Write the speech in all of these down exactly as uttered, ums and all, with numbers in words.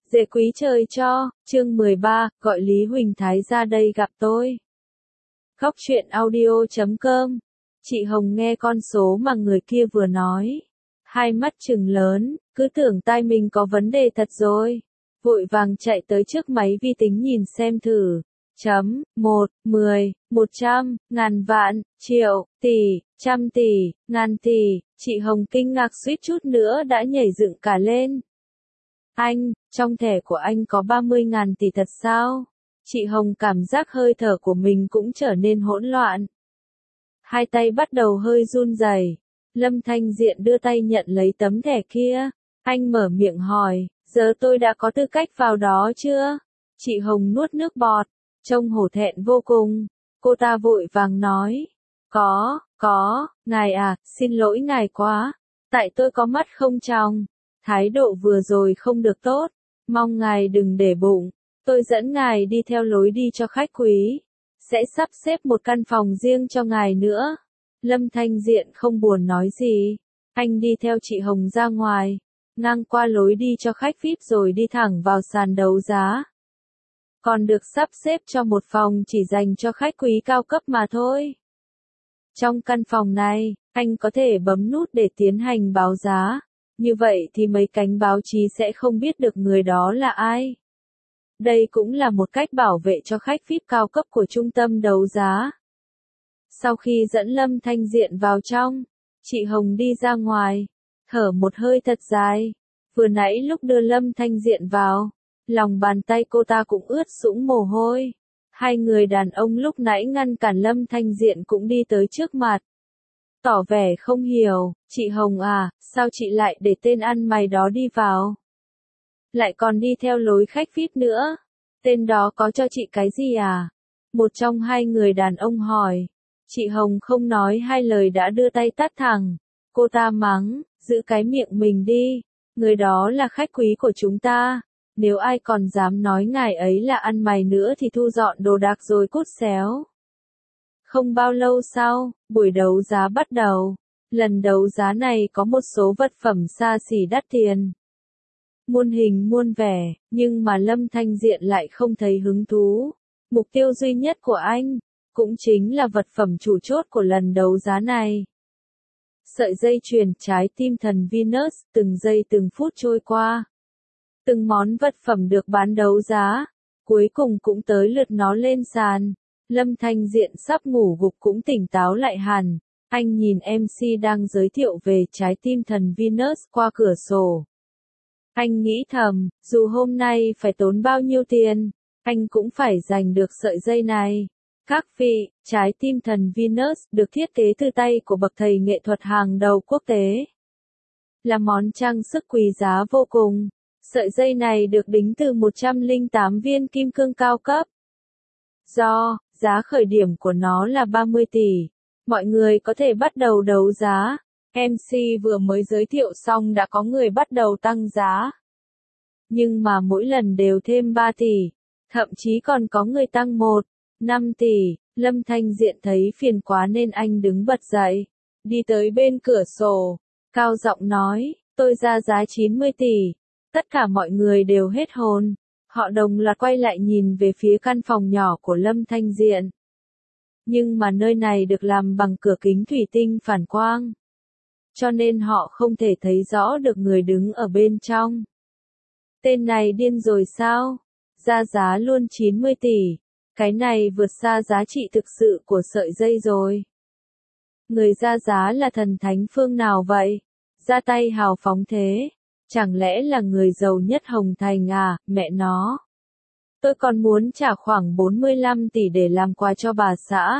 Dễ quý trời cho, chương mười ba, gọi Lý Huỳnh Thái ra đây gặp tôi. Góc truyện audio chấm com. Chị Hồng nghe con số mà người kia vừa nói. Hai mắt trừng lớn, cứ tưởng tai mình có vấn đề thật rồi. Vội vàng chạy tới trước máy vi tính nhìn xem thử. Chấm, một, mười, một trăm, ngàn vạn, triệu, tỷ, trăm tỷ, ngàn tỷ. Chị Hồng kinh ngạc suýt chút nữa đã nhảy dựng cả lên. Anh, trong thẻ của anh có ba mươi ngàn tỷ thật sao? Chị Hồng cảm giác hơi thở của mình cũng trở nên hỗn loạn. Hai tay bắt đầu hơi run rẩy. Lâm Thanh Diện đưa tay nhận lấy tấm thẻ kia. Anh mở miệng hỏi, giờ tôi đã có tư cách vào đó chưa? Chị Hồng nuốt nước bọt, trông hổ thẹn vô cùng. Cô ta vội vàng nói, có, có, ngài à, xin lỗi ngài quá. Tại tôi có mắt không tròng. Thái độ vừa rồi không được tốt, mong ngài đừng để bụng, tôi dẫn ngài đi theo lối đi cho khách quý, sẽ sắp xếp một căn phòng riêng cho ngài nữa. Lâm Thanh Diện không buồn nói gì, anh đi theo chị Hồng ra ngoài, ngang qua lối đi cho khách vi ai pi rồi đi thẳng vào sàn đấu giá. Còn được sắp xếp cho một phòng chỉ dành cho khách quý cao cấp mà thôi. Trong căn phòng này, anh có thể bấm nút để tiến hành báo giá. Như vậy thì mấy cánh báo chí sẽ không biết được người đó là ai. Đây cũng là một cách bảo vệ cho khách vi ai pi cao cấp của trung tâm đấu giá. Sau khi dẫn Lâm Thanh Diện vào trong, chị Hồng đi ra ngoài, thở một hơi thật dài. Vừa nãy lúc đưa Lâm Thanh Diện vào, lòng bàn tay cô ta cũng ướt sũng mồ hôi. Hai người đàn ông lúc nãy ngăn cản Lâm Thanh Diện cũng đi tới trước mặt. Tỏ vẻ không hiểu, chị Hồng à, sao chị lại để tên ăn mày đó đi vào? Lại còn đi theo lối khách vi ai pi nữa. Tên đó có cho chị cái gì à? Một trong hai người đàn ông hỏi. Chị Hồng không nói hai lời đã đưa tay tát thẳng. Cô ta mắng, giữ cái miệng mình đi. Người đó là khách quý của chúng ta. Nếu ai còn dám nói ngài ấy là ăn mày nữa thì thu dọn đồ đạc rồi cút xéo. Không bao lâu sau, buổi đấu giá bắt đầu. Lần đấu giá này có một số vật phẩm xa xỉ đắt tiền. Muôn hình muôn vẻ, nhưng mà Lâm Thanh Diện lại không thấy hứng thú. Mục tiêu duy nhất của anh, cũng chính là vật phẩm chủ chốt của lần đấu giá này. Sợi dây chuyền trái tim thần Venus, từng giây từng phút trôi qua. Từng món vật phẩm được bán đấu giá, cuối cùng cũng tới lượt nó lên sàn. Lâm Thanh Diện sắp ngủ gục cũng tỉnh táo lại hẳn. Anh nhìn em xê đang giới thiệu về trái tim thần Venus qua cửa sổ. Anh nghĩ thầm, dù hôm nay phải tốn bao nhiêu tiền, anh cũng phải giành được sợi dây này. Các vị, trái tim thần Venus được thiết kế từ tay của bậc thầy nghệ thuật hàng đầu quốc tế. Là món trang sức quý giá vô cùng. Sợi dây này được đính từ một trăm lẻ tám viên kim cương cao cấp. Do, giá khởi điểm của nó là ba mươi tỷ. Mọi người có thể bắt đầu đấu giá. em xê vừa mới giới thiệu xong đã có người bắt đầu tăng giá. Nhưng mà mỗi lần đều thêm ba tỷ. Thậm chí còn có người tăng một, năm tỷ. Lâm Thanh Diện thấy phiền quá nên anh đứng bật dậy. Đi tới bên cửa sổ. Cao giọng nói, tôi ra giá chín mươi tỷ. Tất cả mọi người đều hết hồn. Họ đồng loạt quay lại nhìn về phía căn phòng nhỏ của Lâm Thanh Diện. Nhưng mà nơi này được làm bằng cửa kính thủy tinh phản quang. Cho nên họ không thể thấy rõ được người đứng ở bên trong. Tên này điên rồi sao? Ra giá luôn chín mươi tỷ. Cái này vượt xa giá trị thực sự của sợi dây rồi. Người ra giá là thần thánh phương nào vậy? Ra tay hào phóng thế. Chẳng lẽ là người giàu nhất Hồng Thành à, mẹ nó? Tôi còn muốn trả khoảng bốn mươi lăm tỷ để làm quà cho bà xã.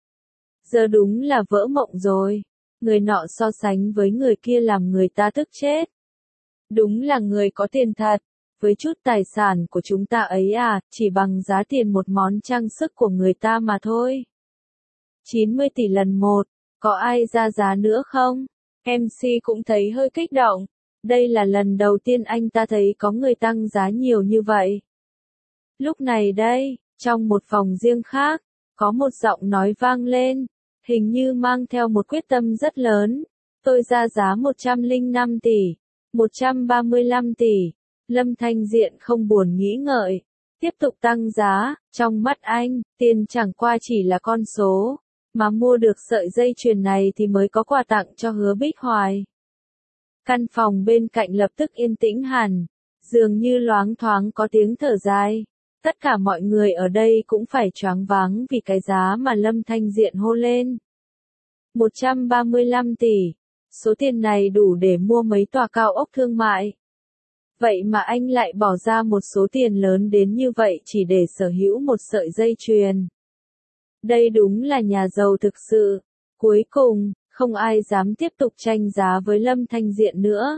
Giờ đúng là vỡ mộng rồi. Người nọ so sánh với người kia làm người ta tức chết. Đúng là người có tiền thật. Với chút tài sản của chúng ta ấy à, chỉ bằng giá tiền một món trang sức của người ta mà thôi. chín mươi tỷ lần một, có ai ra giá nữa không? em xê cũng thấy hơi kích động. Đây là lần đầu tiên anh ta thấy có người tăng giá nhiều như vậy. Lúc này đây, trong một phòng riêng khác, có một giọng nói vang lên, hình như mang theo một quyết tâm rất lớn. Tôi ra giá một trăm lẻ năm tỷ, một trăm ba mươi lăm tỷ, Lâm Thanh Diện không buồn nghĩ ngợi, tiếp tục tăng giá, trong mắt anh, tiền chẳng qua chỉ là con số, mà mua được sợi dây chuyền này thì mới có quà tặng cho Hứa Bích Hoài. Căn phòng bên cạnh lập tức yên tĩnh hẳn, dường như loáng thoáng có tiếng thở dài. Tất cả mọi người ở đây cũng phải choáng váng vì cái giá mà Lâm Thanh Diện hô lên. một trăm ba mươi lăm tỷ, số tiền này đủ để mua mấy tòa cao ốc thương mại. Vậy mà anh lại bỏ ra một số tiền lớn đến như vậy chỉ để sở hữu một sợi dây chuyền. Đây đúng là nhà giàu thực sự. Cuối cùng, không ai dám tiếp tục tranh giá với Lâm Thanh Diện nữa.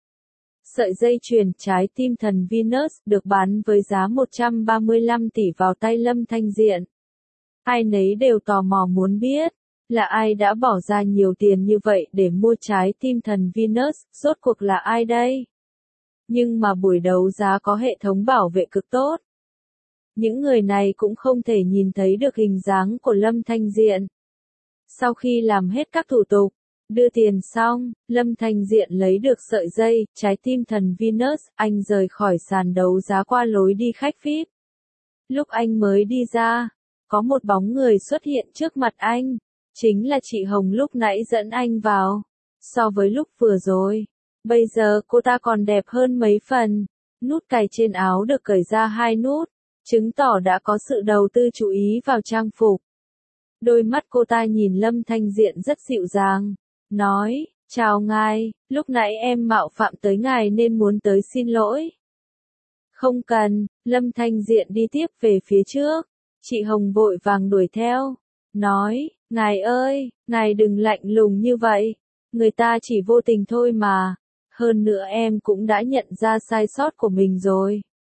Sợi dây chuyền trái tim thần Venus được bán với giá một trăm ba mươi lăm tỷ vào tay Lâm Thanh Diện. Ai nấy đều tò mò muốn biết, là ai đã bỏ ra nhiều tiền như vậy để mua trái tim thần Venus, rốt cuộc là ai đây? Nhưng mà buổi đấu giá có hệ thống bảo vệ cực tốt. Những người này cũng không thể nhìn thấy được hình dáng của Lâm Thanh Diện. Sau khi làm hết các thủ tục, đưa tiền xong, Lâm Thanh Diện lấy được sợi dây, trái tim thần Venus, anh rời khỏi sàn đấu giá qua lối đi khách vi ai pi. Lúc anh mới đi ra, có một bóng người xuất hiện trước mặt anh, chính là chị Hồng lúc nãy dẫn anh vào. So với lúc vừa rồi, bây giờ cô ta còn đẹp hơn mấy phần, nút cài trên áo được cởi ra hai nút, chứng tỏ đã có sự đầu tư chú ý vào trang phục. Đôi mắt cô ta nhìn Lâm Thanh Diện rất dịu dàng, nói, chào ngài, lúc nãy em mạo phạm tới ngài nên muốn tới xin lỗi. Không cần, Lâm Thanh Diện đi tiếp về phía trước, chị Hồng vội vàng đuổi theo, nói, ngài ơi, ngài đừng lạnh lùng như vậy, người ta chỉ vô tình thôi mà, hơn nữa em cũng đã nhận ra sai sót của mình rồi.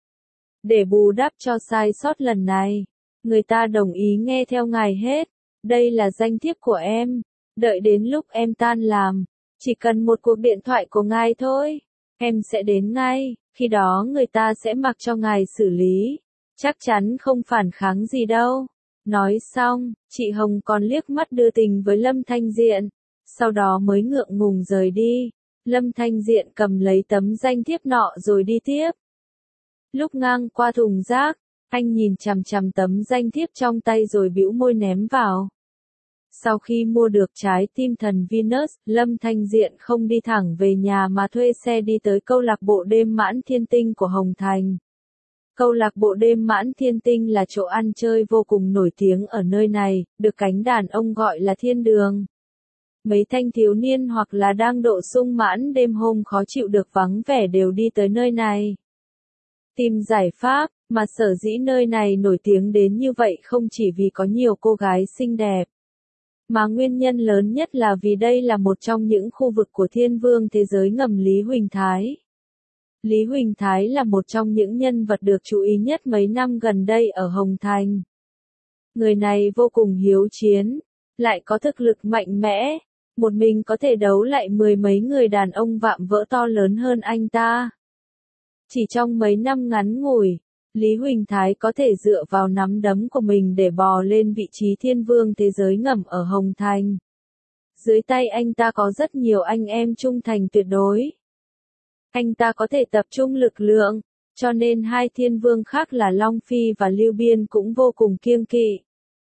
Để bù đắp cho sai sót lần này, người ta đồng ý nghe theo ngài hết, đây là danh thiếp của em, đợi đến lúc em tan làm, chỉ cần một cuộc điện thoại của ngài thôi, em sẽ đến ngay, khi đó người ta sẽ mặc cho ngài xử lý, chắc chắn không phản kháng gì đâu. Nói xong, chị Hồng còn liếc mắt đưa tình với Lâm Thanh Diện, sau đó mới ngượng ngùng rời đi. Lâm Thanh Diện cầm lấy tấm danh thiếp nọ rồi đi tiếp. Lúc ngang qua thùng rác, anh nhìn chằm chằm tấm danh thiếp trong tay rồi bĩu môi ném vào. Sau khi mua được trái tim thần Venus, Lâm Thanh Diện không đi thẳng về nhà mà thuê xe đi tới câu lạc bộ đêm Mãn Thiên Tinh của Hồng Thành. Câu lạc bộ đêm Mãn Thiên Tinh là chỗ ăn chơi vô cùng nổi tiếng ở nơi này, được cánh đàn ông gọi là thiên đường. Mấy thanh thiếu niên hoặc là đang độ sung mãn đêm hôm khó chịu được vắng vẻ đều đi tới nơi này. Tìm giải pháp, mà sở dĩ nơi này nổi tiếng đến như vậy không chỉ vì có nhiều cô gái xinh đẹp, mà nguyên nhân lớn nhất là vì đây là một trong những khu vực của thiên vương thế giới ngầm Lý Huỳnh Thái. Lý Huỳnh Thái là một trong những nhân vật được chú ý nhất mấy năm gần đây ở Hồng Thành. Người này vô cùng hiếu chiến, lại có thực lực mạnh mẽ, một mình có thể đấu lại mười mấy người đàn ông vạm vỡ to lớn hơn anh ta. Chỉ trong mấy năm ngắn ngủi, Lý Huỳnh Thái có thể dựa vào nắm đấm của mình để bò lên vị trí thiên vương thế giới ngầm ở Hồng Thành. Dưới tay anh ta có rất nhiều anh em trung thành tuyệt đối. Anh ta có thể tập trung lực lượng, cho nên hai thiên vương khác là Long Phi và Lưu Biên cũng vô cùng kiêng kỵ.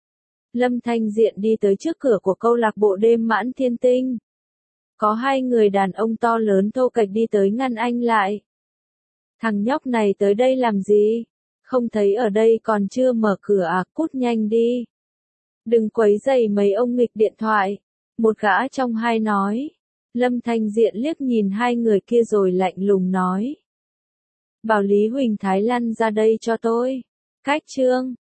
Lâm Thanh Diện đi tới trước cửa của câu lạc bộ đêm Mãn Thiên Tinh. Có hai người đàn ông to lớn thô kệch đi tới ngăn anh lại. Thằng nhóc này tới đây làm gì? Không thấy ở đây còn chưa mở cửa à, cút nhanh đi. Đừng quấy rầy mấy ông nghịch điện thoại. Một gã trong hai nói. Lâm Thanh Diện liếc nhìn hai người kia rồi lạnh lùng nói. Bảo Lý Huỳnh Thái lăn ra đây cho tôi. Cách chương.